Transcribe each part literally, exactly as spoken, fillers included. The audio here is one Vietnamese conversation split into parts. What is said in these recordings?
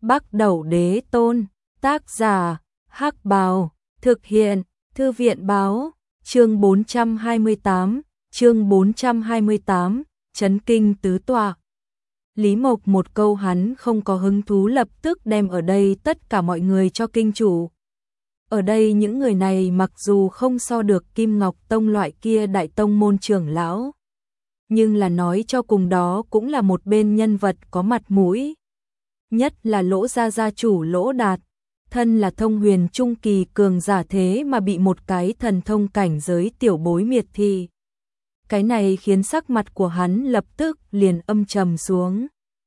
Bắc Đẩu Đế Tôn, tác giả, Hắc Bào, thực hiện, Thư viện Báo, chương bốn trăm hai mươi tám, chương bốn trăm hai mươi tám, chấn kinh tứ tọa. Lý Mộc một câu hắn không có hứng thú lập tức đem ở đây tất cả mọi người cho kinh chủ. Ở đây những người này mặc dù không so được Kim Ngọc Tông loại kia đại tông môn trưởng lão, nhưng là nói cho cùng đó cũng là một bên nhân vật có mặt mũi. Nhất là Lỗ gia gia chủ Lỗ Đạt, thân là thông huyền trung kỳ cường giả thế mà bị một cái thần thông cảnh giới tiểu bối miệt thị. Cái này khiến sắc mặt của hắn lập tức liền âm trầm xuống.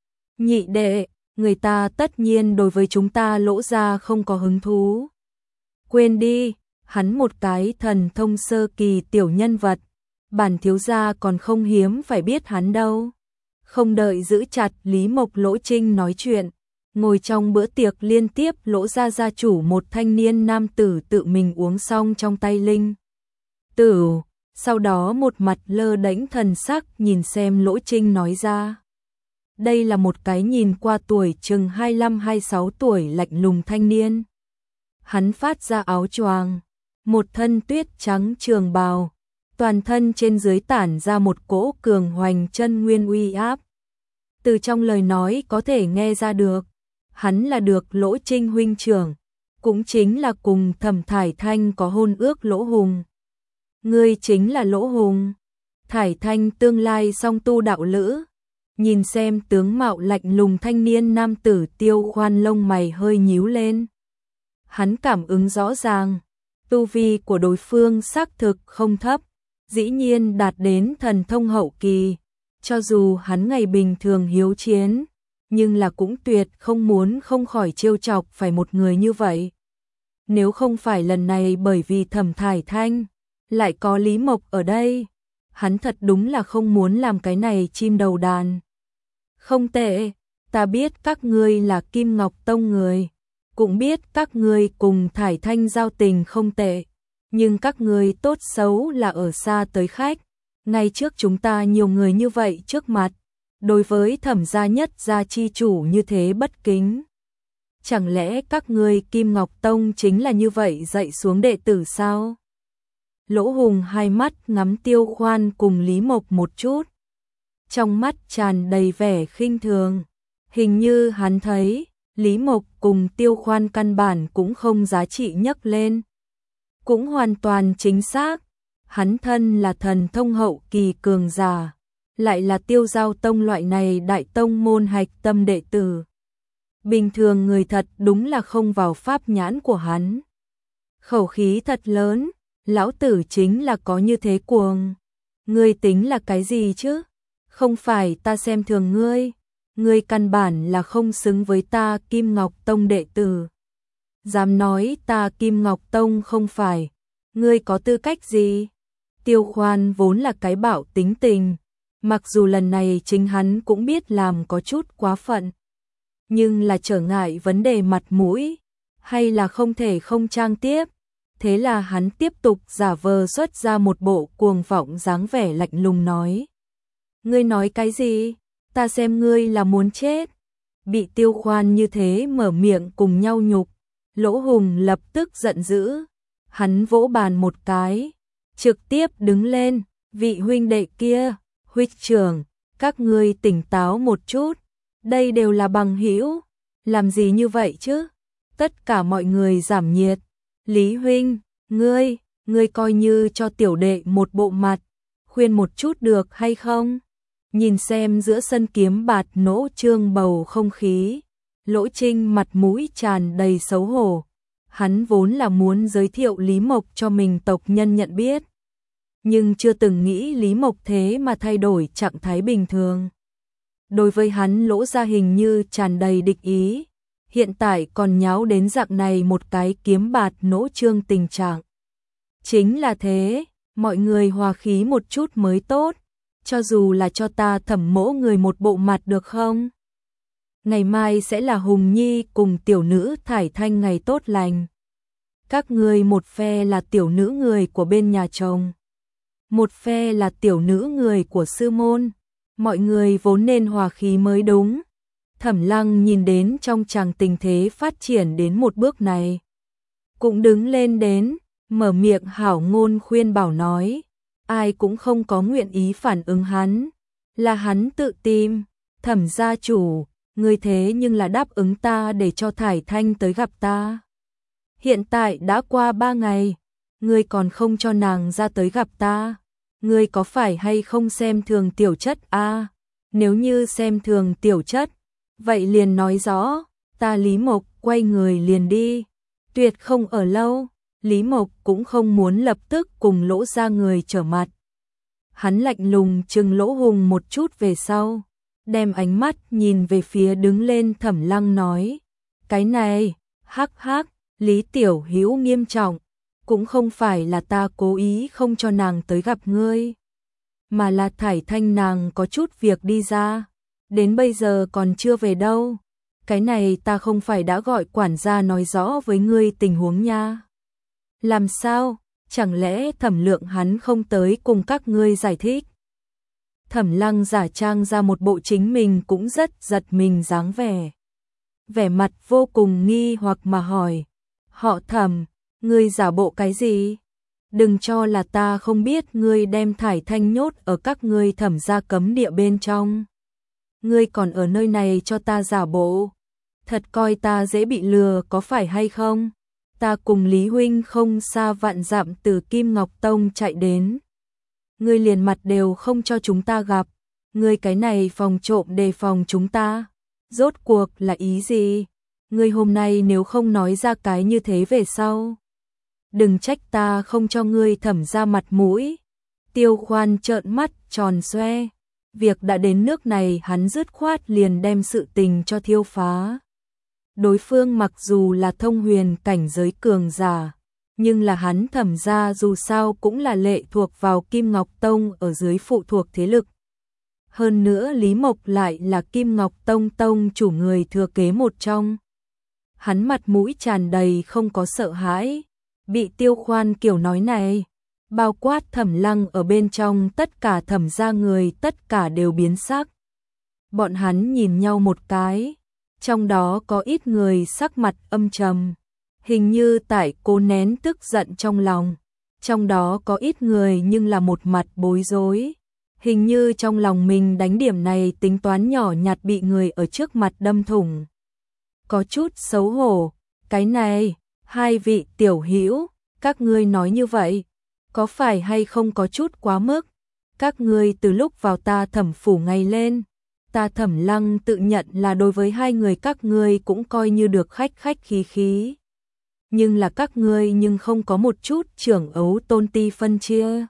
Nhị đệ, người ta tất nhiên đối với chúng ta Lỗ gia không có hứng thú. Quên đi, hắn một cái thần thông sơ kỳ tiểu nhân vật, bản thiếu gia còn không hiếm phải biết hắn đâu. Không đợi giữ chặt Lý Mộc Lỗ Trinh nói chuyện, ngồi trong bữa tiệc liên tiếp Lỗ gia gia chủ một thanh niên nam tử tự mình uống xong trong tay linh tử, sau đó một mặt lơ đễnh thần sắc nhìn xem Lỗ Trinh nói ra. Đây là một cái nhìn qua tuổi chừng hai mươi lăm hai mươi sáu tuổi lạnh lùng thanh niên. Hắn phát ra áo choàng, một thân tuyết trắng trường bào, toàn thân trên dưới tản ra một cỗ cường hoành chân nguyên uy áp. Từ trong lời nói có thể nghe ra được, hắn là được Lỗ Trinh huynh trưởng, cũng chính là cùng Thẩm Thải Thanh có hôn ước Lỗ Hùng. Ngươi chính là Lỗ Hùng? Thải Thanh tương lai song tu đạo lữ. Nhìn xem tướng mạo lạnh lùng thanh niên nam tử Tiêu Khoan lông mày hơi nhíu lên. Hắn cảm ứng rõ ràng, tu vi của đối phương xác thực không thấp, dĩ nhiên đạt đến thần thông hậu kỳ. Cho dù hắn ngày bình thường hiếu chiến, nhưng là cũng tuyệt không muốn không khỏi trêu chọc phải một người như vậy. Nếu không phải lần này bởi vì Thẩm Thải Thanh, lại có Lý Mộc ở đây, hắn thật đúng là không muốn làm cái này chim đầu đàn. Không tệ, ta biết các ngươi là Kim Ngọc Tông người, cũng biết các ngươi cùng Thải Thanh giao tình không tệ, nhưng các ngươi tốt xấu là ở xa tới khách. Ngay trước chúng ta nhiều người như vậy trước mặt, đối với Thẩm gia nhất gia chi chủ như thế bất kính. Chẳng lẽ các ngươi Kim Ngọc Tông chính là như vậy dạy xuống đệ tử sao? Lỗ Hùng hai mắt ngắm Tiêu Khoan cùng Lý Mộc một chút, trong mắt tràn đầy vẻ khinh thường. Hình như hắn thấy Lý Mộc cùng Tiêu Khoan căn bản cũng không giá trị nhắc lên. Cũng hoàn toàn chính xác, hắn thân là thần thông hậu kỳ cường giả, lại là Tiêu Giao Tông loại này đại tông môn hạch tâm đệ tử. Bình thường người thật đúng là không vào pháp nhãn của hắn. Khẩu khí thật lớn, lão tử chính là có như thế cuồng. Ngươi tính là cái gì chứ? Không phải ta xem thường ngươi, ngươi căn bản là không xứng với ta Kim Ngọc Tông đệ tử. Dám nói ta Kim Ngọc Tông không phải, ngươi có tư cách gì? Tiêu Khoan vốn là cái bạo tính tình, mặc dù lần này chính hắn cũng biết làm có chút quá phận, nhưng là trở ngại vấn đề mặt mũi, hay là không thể không trang tiếp. Thế là hắn tiếp tục giả vờ xuất ra một bộ cuồng vọng dáng vẻ lạnh lùng nói. Ngươi nói cái gì? Ta xem ngươi là muốn chết. Bị Tiêu Khoan như thế mở miệng cùng nhau nhục, Lỗ Hùng lập tức giận dữ. Hắn vỗ bàn một cái, trực tiếp đứng lên. Vị huynh đệ kia, huynh trưởng, các ngươi tỉnh táo một chút. Đây đều là bằng hữu, làm gì như vậy chứ? Tất cả mọi người giảm nhiệt. Lý huynh, ngươi, ngươi coi như cho tiểu đệ một bộ mặt, khuyên một chút được hay không? Nhìn xem giữa sân kiếm bạt nỗ trương bầu không khí, Lỗ Trinh mặt mũi tràn đầy xấu hổ. Hắn vốn là muốn giới thiệu Lý Mộc cho mình tộc nhân nhận biết, nhưng chưa từng nghĩ Lý Mộc thế mà thay đổi trạng thái bình thường. Đối với hắn Lỗ gia hình như tràn đầy địch ý, hiện tại còn nháo đến dạng này một cái kiếm bạt nỗ trương tình trạng. Chính là thế, mọi người hòa khí một chút mới tốt, cho dù là cho ta Thẩm mỗ người một bộ mặt được không? Ngày mai sẽ là Hùng Nhi cùng tiểu nữ Thải Thanh ngày tốt lành. Các ngươi một phe là tiểu nữ người của bên nhà chồng, một phe là tiểu nữ người của sư môn. Mọi người vốn nên hòa khí mới đúng. Thẩm Lăng nhìn đến trong chàng tình thế phát triển đến một bước này, cũng đứng lên đến, mở miệng hảo ngôn khuyên bảo nói, ai cũng không có nguyện ý phản ứng hắn, là hắn tự tìm. Thẩm gia chủ, ngươi thế nhưng là đáp ứng ta để cho Thải Thanh tới gặp ta. Hiện tại đã qua ba ngày, ngươi còn không cho nàng ra tới gặp ta, ngươi có phải hay không xem thường tiểu chất a? À, nếu như xem thường tiểu chất, vậy liền nói rõ, ta Lý Mộc quay người liền đi, tuyệt không ở lâu. Lý Mộc cũng không muốn lập tức cùng Lỗ gia người trở mặt. Hắn lạnh lùng trừng Lỗ Hùng một chút về sau, đem ánh mắt nhìn về phía đứng lên Thẩm Lăng nói, cái này, hắc hắc, Lý Tiểu Hữu nghiêm trọng, cũng không phải là ta cố ý không cho nàng tới gặp ngươi, mà là Thải Thanh nàng có chút việc đi ra, đến bây giờ còn chưa về đâu. Cái này ta không phải đã gọi quản gia nói rõ với ngươi tình huống nha. Làm sao, chẳng lẽ Thẩm Lượng hắn không tới cùng các ngươi giải thích? Thẩm Lăng giả trang ra một bộ chính mình cũng rất giật mình dáng vẻ. Vẻ mặt vô cùng nghi hoặc mà hỏi, họ Thẩm, ngươi giả bộ cái gì? Đừng cho là ta không biết ngươi đem Thải Thanh nhốt ở các ngươi Thẩm gia cấm địa bên trong. Ngươi còn ở nơi này cho ta giả bộ, thật coi ta dễ bị lừa có phải hay không? Ta cùng Lý huynh không xa vạn dặm từ Kim Ngọc Tông chạy đến, ngươi liền mặt đều không cho chúng ta gặp, ngươi cái này phòng trộm đề phòng chúng ta, rốt cuộc là ý gì? Ngươi hôm nay nếu không nói ra cái như thế về sau, đừng trách ta không cho ngươi Thẩm ra mặt mũi. Tiêu Khoan trợn mắt tròn xoe, việc đã đến nước này hắn dứt khoát liền đem sự tình cho thiêu phá. Đối phương mặc dù là thông huyền cảnh giới cường giả, nhưng là hắn Thẩm gia dù sao cũng là lệ thuộc vào Kim Ngọc Tông ở dưới phụ thuộc thế lực. Hơn nữa Lý Mộc lại là Kim Ngọc Tông tông chủ người thừa kế một trong. Hắn mặt mũi tràn đầy không có sợ hãi, bị Tiêu Khoan kiểu nói này, bao quát Thẩm Lăng ở bên trong tất cả Thẩm gia người tất cả đều biến sắc. Bọn hắn nhìn nhau một cái, trong đó có ít người sắc mặt âm trầm, hình như tại cố nén tức giận trong lòng. Trong đó có ít người nhưng là một mặt bối rối, hình như trong lòng mình đánh điểm này tính toán nhỏ nhặt bị người ở trước mặt đâm thủng. Có chút xấu hổ, cái này, hai vị tiểu hữu, các ngươi nói như vậy, có phải hay không có chút quá mức? Các ngươi từ lúc vào ta Thẩm phủ ngày lên, ta Thẩm Lăng tự nhận là đối với hai người các ngươi cũng coi như được khách khách khí khí. Nhưng là các ngươi nhưng không có một chút trưởng ấu tôn ti phân chia.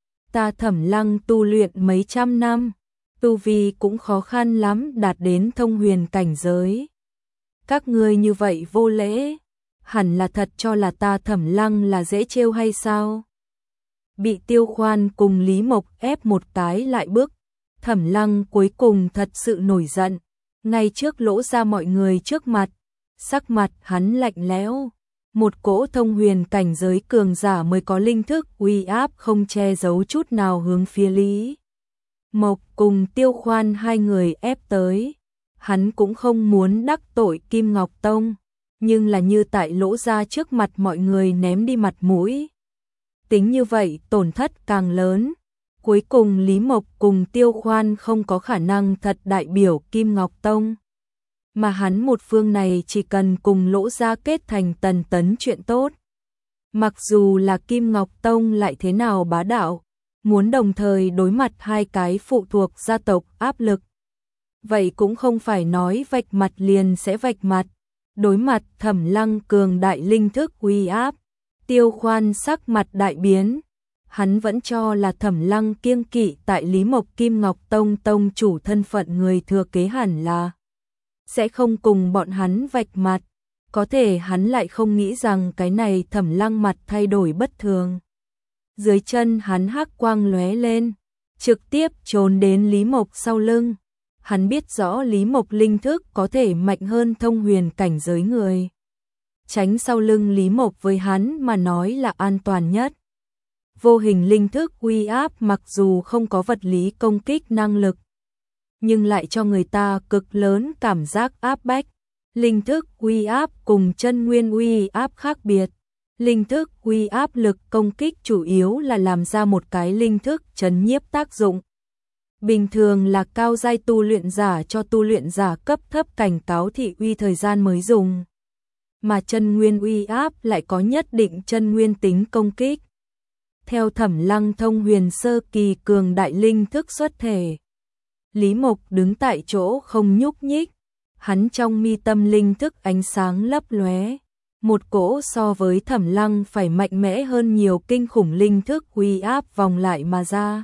Ta Thẩm Lăng tu luyện mấy trăm năm, tu vi cũng khó khăn lắm đạt đến thông huyền cảnh giới. Các ngươi như vậy vô lễ, hẳn là thật cho là ta Thẩm Lăng là dễ trêu hay sao? Bị Tiêu Khoan cùng Lý Mộc ép một cái lại bước, Thẩm Lăng cuối cùng thật sự nổi giận, ngay trước Lỗ ra mọi người trước mặt, sắc mặt hắn lạnh lẽo, một cỗ thông huyền cảnh giới cường giả mới có linh thức uy áp không che giấu chút nào hướng phía Lý Mộc cùng Tiêu Khoan hai người ép tới. Hắn cũng không muốn đắc tội Kim Ngọc Tông, nhưng là như tại Lỗ ra trước mặt mọi người ném đi mặt mũi. Tính như vậy tổn thất càng lớn. Cuối cùng Lý Mộc cùng Tiêu Khoan không có khả năng thật đại biểu Kim Ngọc Tông. Mà hắn một phương này chỉ cần cùng Lỗ ra kết thành tần tấn chuyện tốt. Mặc dù là Kim Ngọc Tông lại thế nào bá đạo, muốn đồng thời đối mặt hai cái phụ thuộc gia tộc áp lực. Vậy cũng không phải nói vạch mặt liền sẽ vạch mặt. Đối mặt Thẩm Lăng cường đại linh thức uy áp, Tiêu Khoan sắc mặt đại biến. Hắn vẫn cho là Thẩm Lăng kiêng kỵ tại Lý Mộc Kim Ngọc Tông tông chủ thân phận người thừa kế hẳn là sẽ không cùng bọn hắn vạch mặt. Có thể hắn lại không nghĩ rằng cái này Thẩm Lăng mặt thay đổi bất thường. Dưới chân hắn hắc quang lóe lên, trực tiếp trốn đến Lý Mộc sau lưng. Hắn biết rõ Lý Mộc linh thức có thể mạnh hơn thông huyền cảnh giới người. Tránh sau lưng Lý Mộc với hắn mà nói là an toàn nhất. Vô hình linh thức uy áp mặc dù không có vật lý công kích năng lực, nhưng lại cho người ta cực lớn cảm giác áp bách. Linh thức uy áp cùng chân nguyên uy áp khác biệt. Linh thức uy áp lực công kích chủ yếu là làm ra một cái linh thức trấn nhiếp tác dụng. Bình thường là cao giai tu luyện giả cho tu luyện giả cấp thấp cảnh cáo thị uy thời gian mới dùng. Mà chân nguyên uy áp lại có nhất định chân nguyên tính công kích. Theo Thẩm Lăng thông huyền sơ kỳ cường đại linh thức xuất thể. Lý Mộc đứng tại chỗ không nhúc nhích, hắn trong mi tâm linh thức ánh sáng lấp lóe, một cỗ so với Thẩm Lăng phải mạnh mẽ hơn nhiều kinh khủng linh thức uy áp vòng lại mà ra.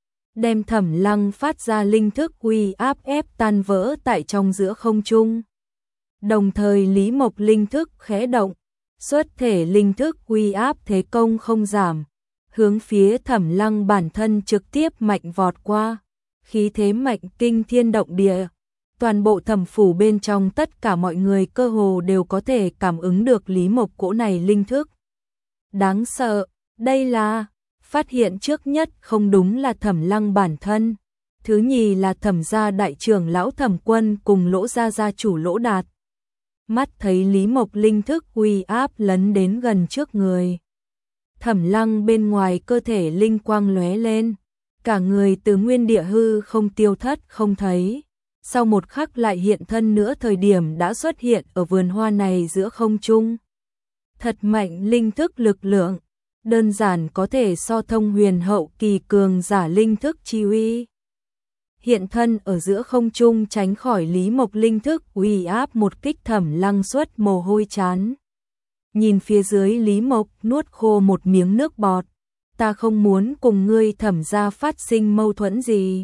Đem Thẩm Lăng phát ra linh thức uy áp ép tan vỡ tại trong giữa không trung. Đồng thời Lý Mộc linh thức khẽ động, xuất thể linh thức uy áp thế công không giảm, hướng phía Thẩm Lăng bản thân trực tiếp mạnh vọt qua, khí thế mạnh kinh thiên động địa. Toàn bộ thẩm phủ bên trong tất cả mọi người cơ hồ đều có thể cảm ứng được Lý Mộc cỗ này linh thức. Đáng sợ, đây là, phát hiện trước nhất không đúng là Thẩm Lăng bản thân. Thứ nhì là Thẩm gia đại trưởng lão Thẩm Quân cùng Lỗ gia gia chủ Lỗ Đạt. Mắt thấy Lý Mộc linh thức uy áp lấn đến gần trước người. Thẩm Lăng bên ngoài cơ thể linh quang lóe lên, cả người từ nguyên địa hư không tiêu thất không thấy. Sau một khắc lại hiện thân nữa thời điểm đã xuất hiện ở vườn hoa này giữa không trung. Thật mạnh linh thức lực lượng, đơn giản có thể so thông huyền hậu kỳ cường giả linh thức chi uy. Hiện thân ở giữa không trung tránh khỏi Lý Mộc linh thức uy áp một kích. Thẩm Lăng xuất mồ hôi chán. Nhìn phía dưới Lý Mộc nuốt khô một miếng nước bọt. Ta không muốn cùng ngươi Thẩm gia phát sinh mâu thuẫn gì.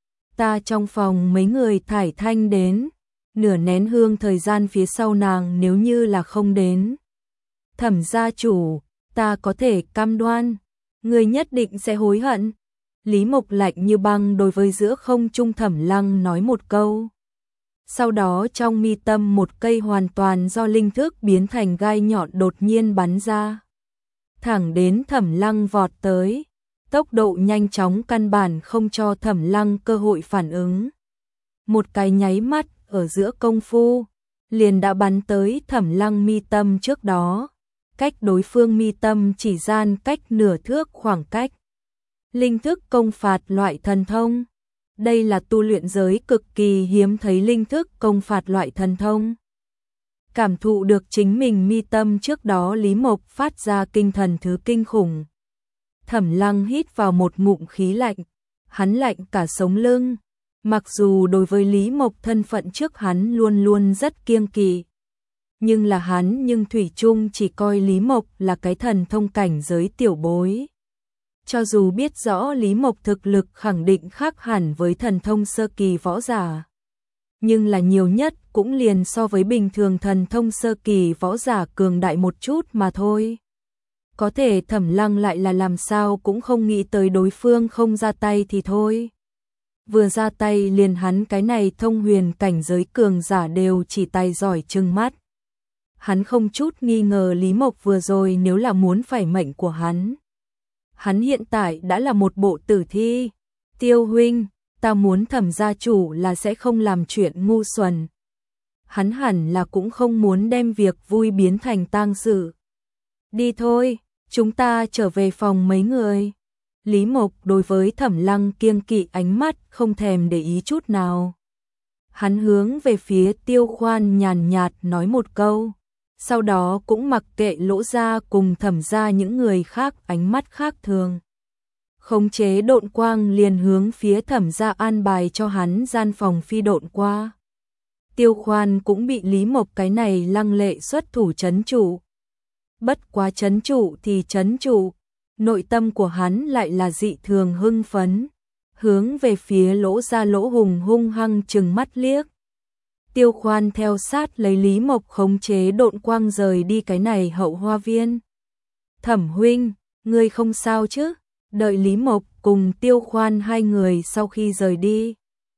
Ta trong phòng mấy người thải thanh đến, nửa nén hương thời gian phía sau nàng nếu như là không đến. Thẩm gia chủ, ta có thể cam đoan, ngươi nhất định sẽ hối hận. Lý Mộc lạnh như băng đối với giữa không trung Thẩm Lăng nói một câu. Sau đó trong mi tâm một cây hoàn toàn do linh thức biến thành gai nhọn đột nhiên bắn ra. Thẳng đến Thẩm Lăng vọt tới. Tốc độ nhanh chóng căn bản không cho Thẩm Lăng cơ hội phản ứng. Một cái nháy mắt ở giữa công phu, liền đã bắn tới Thẩm Lăng mi tâm trước đó. Cách đối phương mi tâm chỉ gian cách nửa thước khoảng cách. Linh thức công phạt loại thần thông. Đây là tu luyện giới cực kỳ hiếm thấy linh thức công phạt loại thần thông. Cảm thụ được chính mình mi tâm trước đó Lý Mộc phát ra kinh thần thứ kinh khủng. Thẩm Lăng hít vào một ngụm khí lạnh, hắn lạnh cả sống lưng. Mặc dù đối với Lý Mộc thân phận trước hắn luôn luôn rất kiêng kỵ, nhưng là hắn nhưng thủy chung chỉ coi Lý Mộc là cái thần thông cảnh giới tiểu bối. Cho dù biết rõ Lý Mộc thực lực khẳng định khác hẳn với thần thông sơ kỳ võ giả, nhưng là nhiều nhất cũng liền so với bình thường thần thông sơ kỳ võ giả cường đại một chút mà thôi. Có thể Thẩm Lăng lại là làm sao cũng không nghĩ tới đối phương không ra tay thì thôi. Vừa ra tay liền hắn cái này thông huyền cảnh giới cường giả đều chỉ tay giỏi trừng mắt. Hắn không chút nghi ngờ Lý Mộc vừa rồi nếu là muốn phải mệnh của hắn. Hắn hiện tại đã là một bộ tử thi. Tiêu huynh, ta muốn Thẩm gia chủ là sẽ không làm chuyện ngu xuẩn. Hắn hẳn là cũng không muốn đem việc vui biến thành tang sự. Đi thôi, chúng ta trở về phòng mấy người. Lý Mộc đối với Thẩm Lăng kiêng kỵ ánh mắt không thèm để ý chút nào. Hắn hướng về phía Tiêu Khoan nhàn nhạt nói một câu. Sau đó cũng mặc kệ Lỗ gia cùng Thẩm gia những người khác ánh mắt khác thường. Khống chế độn quang liền hướng phía Thẩm gia an bài cho hắn gian phòng phi độn qua. Tiêu Khoan cũng bị Lý Mộc cái này lăng lệ xuất thủ trấn trụ. Bất quá trấn trụ thì trấn trụ, nội tâm của hắn lại là dị thường hưng phấn, hướng về phía Lỗ gia Lỗ Hùng hung hăng trừng mắt liếc. Tiêu Khoan theo sát lấy Lý Mộc khống chế độn quang rời đi cái này hậu hoa viên. Thẩm huynh, ngươi không sao chứ? Đợi Lý Mộc cùng Tiêu Khoan hai người sau khi rời đi.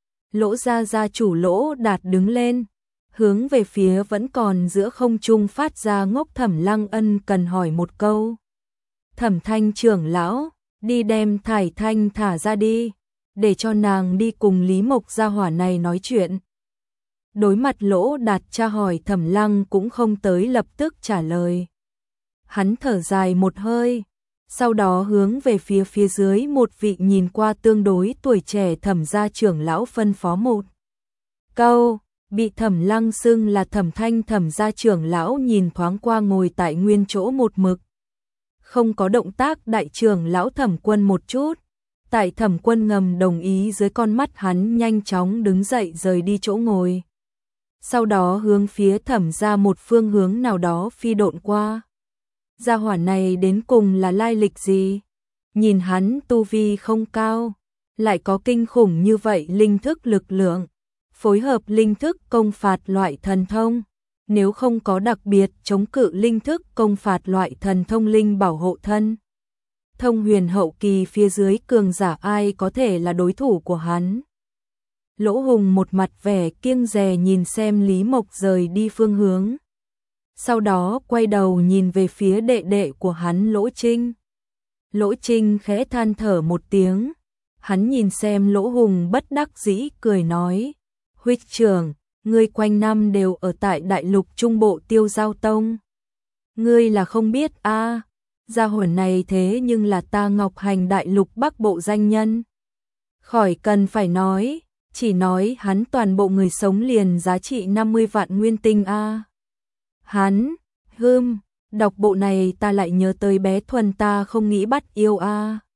Lỗ gia gia chủ Lỗ Đạt đứng lên, hướng về phía vẫn còn giữa không trung phát ra ngốc Thẩm Lăng ân cần hỏi một câu. Thẩm Thanh trưởng lão, đi đem Thải Thanh thả ra đi. để cho nàng đi cùng Lý Mộc gia hỏa này nói chuyện. Đối mặt Lỗ Đạt tra hỏi, Thẩm Lăng cũng không tới lập tức trả lời. Hắn thở dài một hơi, sau đó hướng về phía phía dưới một vị nhìn qua tương đối tuổi trẻ Thẩm gia trưởng lão phân phó một câu. Bị Thẩm Lăng xưng là Thẩm Thanh Thẩm gia trưởng lão nhìn thoáng qua ngồi tại nguyên chỗ một mực không có động tác đại trưởng lão Thẩm Quân một chút. Tại Thẩm Quân ngầm đồng ý dưới con mắt hắn nhanh chóng đứng dậy rời đi chỗ ngồi. Sau đó hướng phía Thẩm gia một phương hướng nào đó phi độn qua. Gia hỏa này đến cùng là lai lịch gì? Nhìn hắn tu vi không cao, lại có kinh khủng như vậy linh thức lực lượng, phối hợp linh thức công phạt loại thần thông. Nếu không có đặc biệt chống cự linh thức công phạt loại thần thông linh bảo hộ thân, thông huyền hậu kỳ phía dưới cường giả ai có thể là đối thủ của hắn. Lỗ Hùng một mặt vẻ kiêng dè nhìn xem Lý Mộc rời đi phương hướng. Sau đó quay đầu nhìn về phía đệ đệ của hắn Lỗ Trinh. Lỗ Trinh khẽ than thở một tiếng. Hắn nhìn xem Lỗ Hùng bất đắc dĩ cười nói. Huynh trưởng, ngươi quanh năm đều ở tại đại lục trung bộ Tiêu Giao Tông. Ngươi là không biết a à, gia hỏa này thế nhưng là ta Ngọc Hành đại lục bắc bộ danh nhân. Khỏi cần phải nói, chỉ nói hắn toàn bộ người sống liền giá trị năm mươi vạn nguyên tinh a à. Hắn, hưm, đọc bộ này ta lại nhớ tới bé Thuần ta không nghĩ bắt yêu a à.